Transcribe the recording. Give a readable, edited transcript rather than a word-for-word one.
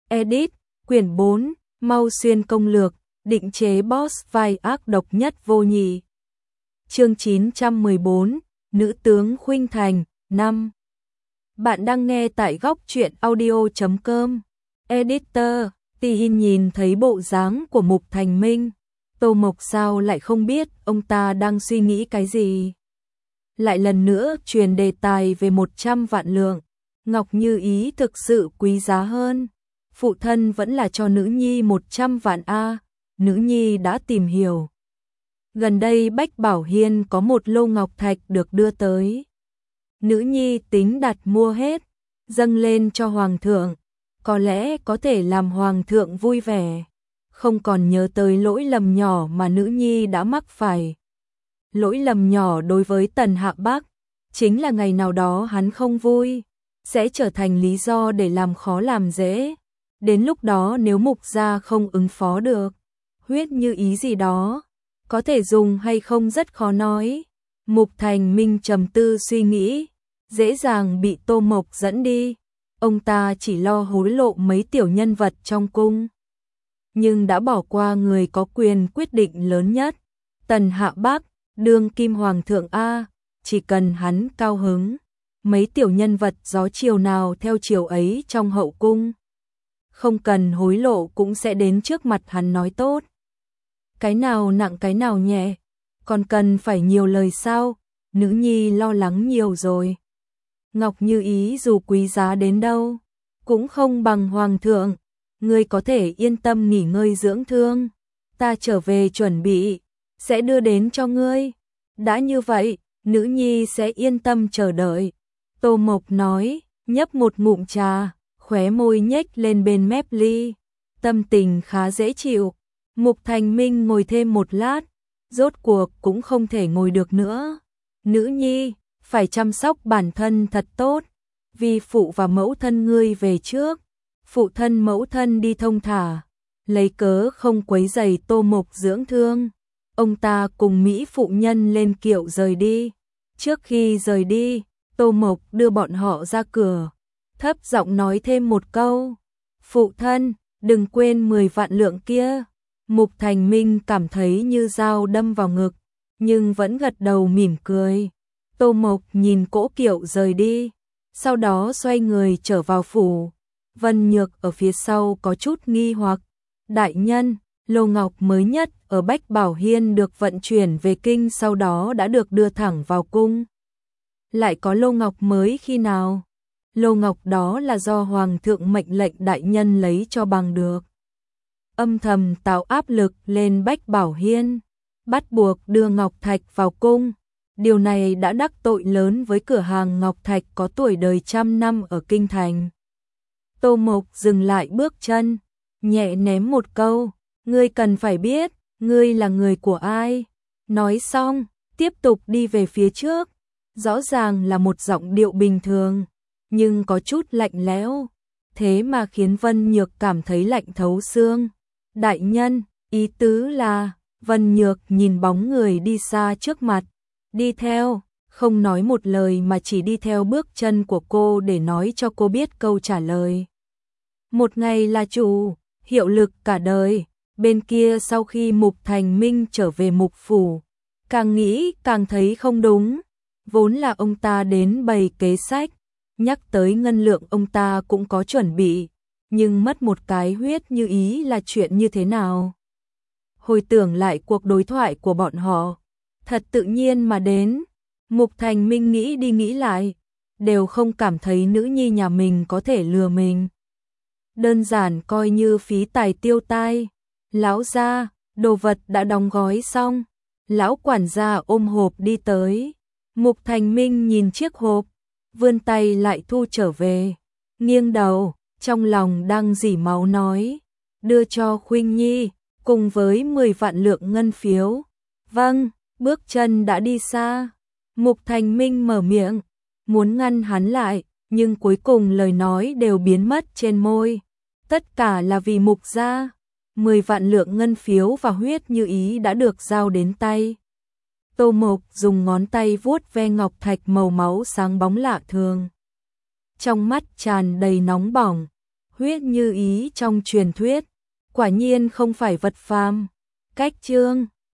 Edit, quyển 4, Mau Xuyên công lược, định chế boss vai ác độc nhất vô nhị. Chương 914, Nữ tướng Khuynh Thành, 5. Bạn đang nghe tại góc truyện audio.com. Editor, Tihin nhìn thấy bộ dáng của Mục Thành Minh. Tô Mộc sao lại không biết ông ta đang suy nghĩ cái gì. Lại lần nữa truyền đề tài về 100 vạn lượng. Ngọc Như Ý thực sự quý giá hơn. Phụ thân vẫn là cho nữ nhi 100 vạn A. Nữ nhi đã tìm hiểu. Gần đây Bách Bảo Hiên có một lô ngọc thạch được đưa tới. Nữ nhi tính đặt mua hết, dâng lên cho hoàng thượng. Có lẽ có thể làm hoàng thượng vui vẻ. Không còn nhớ tới lỗi lầm nhỏ mà nữ nhi đã mắc phải. Lỗi lầm nhỏ đối với Tần Hạ Bắc, chính là ngày nào đó hắn không vui, sẽ trở thành lý do để làm khó làm dễ. Đến lúc đó nếu Mục gia không ứng phó được, huyết như ý gì đó, có thể dùng hay không rất khó nói. Mục Thành Minh trầm tư suy nghĩ, dễ dàng bị Tô Mộc dẫn đi. Ông ta chỉ lo hối lộ mấy tiểu nhân vật trong cung, nhưng đã bỏ qua người có quyền quyết định lớn nhất. Tần Hạ Bắc, đương kim hoàng thượng A, chỉ cần hắn cao hứng, mấy tiểu nhân vật gió chiều nào theo chiều ấy trong hậu cung. Không cần hối lộ cũng sẽ đến trước mặt hắn nói tốt. Cái nào nặng cái nào nhẹ, còn cần phải nhiều lời sao, nữ nhi lo lắng nhiều rồi. Ngọc Như Ý dù quý giá đến đâu, cũng không bằng hoàng thượng, ngươi có thể yên tâm nghỉ ngơi dưỡng thương, ta trở về chuẩn bị, sẽ đưa đến cho ngươi. Đã như vậy, nữ nhi sẽ yên tâm chờ đợi. Tô Mộc nói, nhấp một ngụm trà, khóe môi nhếch lên bên mép ly, tâm tình khá dễ chịu. Mục Thành Minh ngồi thêm một lát, rốt cuộc cũng không thể ngồi được nữa. Nữ nhi, phải chăm sóc bản thân thật tốt, vì phụ và mẫu thân ngươi về trước. Phụ thân mẫu thân đi thông thả, lấy cớ không quấy rầy Tô Mộc dưỡng thương. Ông ta cùng Mỹ phụ nhân lên kiệu rời đi. Trước khi rời đi, Tô Mộc đưa bọn họ ra cửa, thấp giọng nói thêm một câu. Phụ thân, đừng quên 10 vạn lượng kia. Mục Thành Minh cảm thấy như dao đâm vào ngực, nhưng vẫn gật đầu mỉm cười. Tô Mộc nhìn cỗ kiệu rời đi, sau đó xoay người trở vào phủ. Vân Nhược ở phía sau có chút nghi hoặc. Đại nhân, lô ngọc mới nhất ở Bách Bảo Hiên được vận chuyển về kinh, sau đó đã được đưa thẳng vào cung. Lại có lô ngọc mới khi nào? Lô ngọc đó là do hoàng thượng mệnh lệnh đại nhân lấy cho bằng được. Âm thầm tạo áp lực lên Bách Bảo Hiên, bắt buộc đưa ngọc thạch vào cung. Điều này đã đắc tội lớn với cửa hàng ngọc thạch có tuổi đời trăm năm ở kinh thành. Tô Mộc dừng lại bước chân, nhẹ ném một câu, ngươi cần phải biết, ngươi là người của ai. Nói xong, tiếp tục đi về phía trước. Rõ ràng là một giọng điệu bình thường, nhưng có chút lạnh lẽo, thế mà khiến Vân Nhược cảm thấy lạnh thấu xương. Đại nhân, ý tứ là... Vân Nhược nhìn bóng người đi xa trước mặt, đi theo, không nói một lời mà chỉ đi theo bước chân của cô để nói cho cô biết câu trả lời. Một ngày là chủ, hiệu lực cả đời. Bên kia sau khi Mục Thành Minh trở về Mục phủ, càng nghĩ càng thấy không đúng. Vốn là ông ta đến bày kế sách, nhắc tới ngân lượng ông ta cũng có chuẩn bị, nhưng mất một cái huyết như ý là chuyện như thế nào? Hồi tưởng lại cuộc đối thoại của bọn họ, thật tự nhiên mà đến. Mục Thành Minh nghĩ đi nghĩ lại, đều không cảm thấy nữ nhi nhà mình có thể lừa mình. Đơn giản coi như phí tài tiêu tai. Lão gia, đồ vật đã đóng gói xong. Lão quản gia ôm hộp đi tới. Mục Thành Minh nhìn chiếc hộp, vươn tay lại thu trở về, nghiêng đầu, trong lòng đang rỉ máu nói, đưa cho Khuynh Nhi, cùng với 10 vạn lượng ngân phiếu. Vâng, bước chân đã đi xa. Mục Thành Minh mở miệng, muốn ngăn hắn lại, nhưng cuối cùng lời nói đều biến mất trên môi. Tất cả là vì Mục gia. 10 vạn lượng ngân phiếu và huyết như ý đã được giao đến tay. Tô Mộc dùng ngón tay vuốt ve ngọc thạch màu máu sáng bóng lạ thường. Trong mắt tràn đầy nóng bỏng, huyết như ý trong truyền thuyết, quả nhiên không phải vật phàm. Cách chương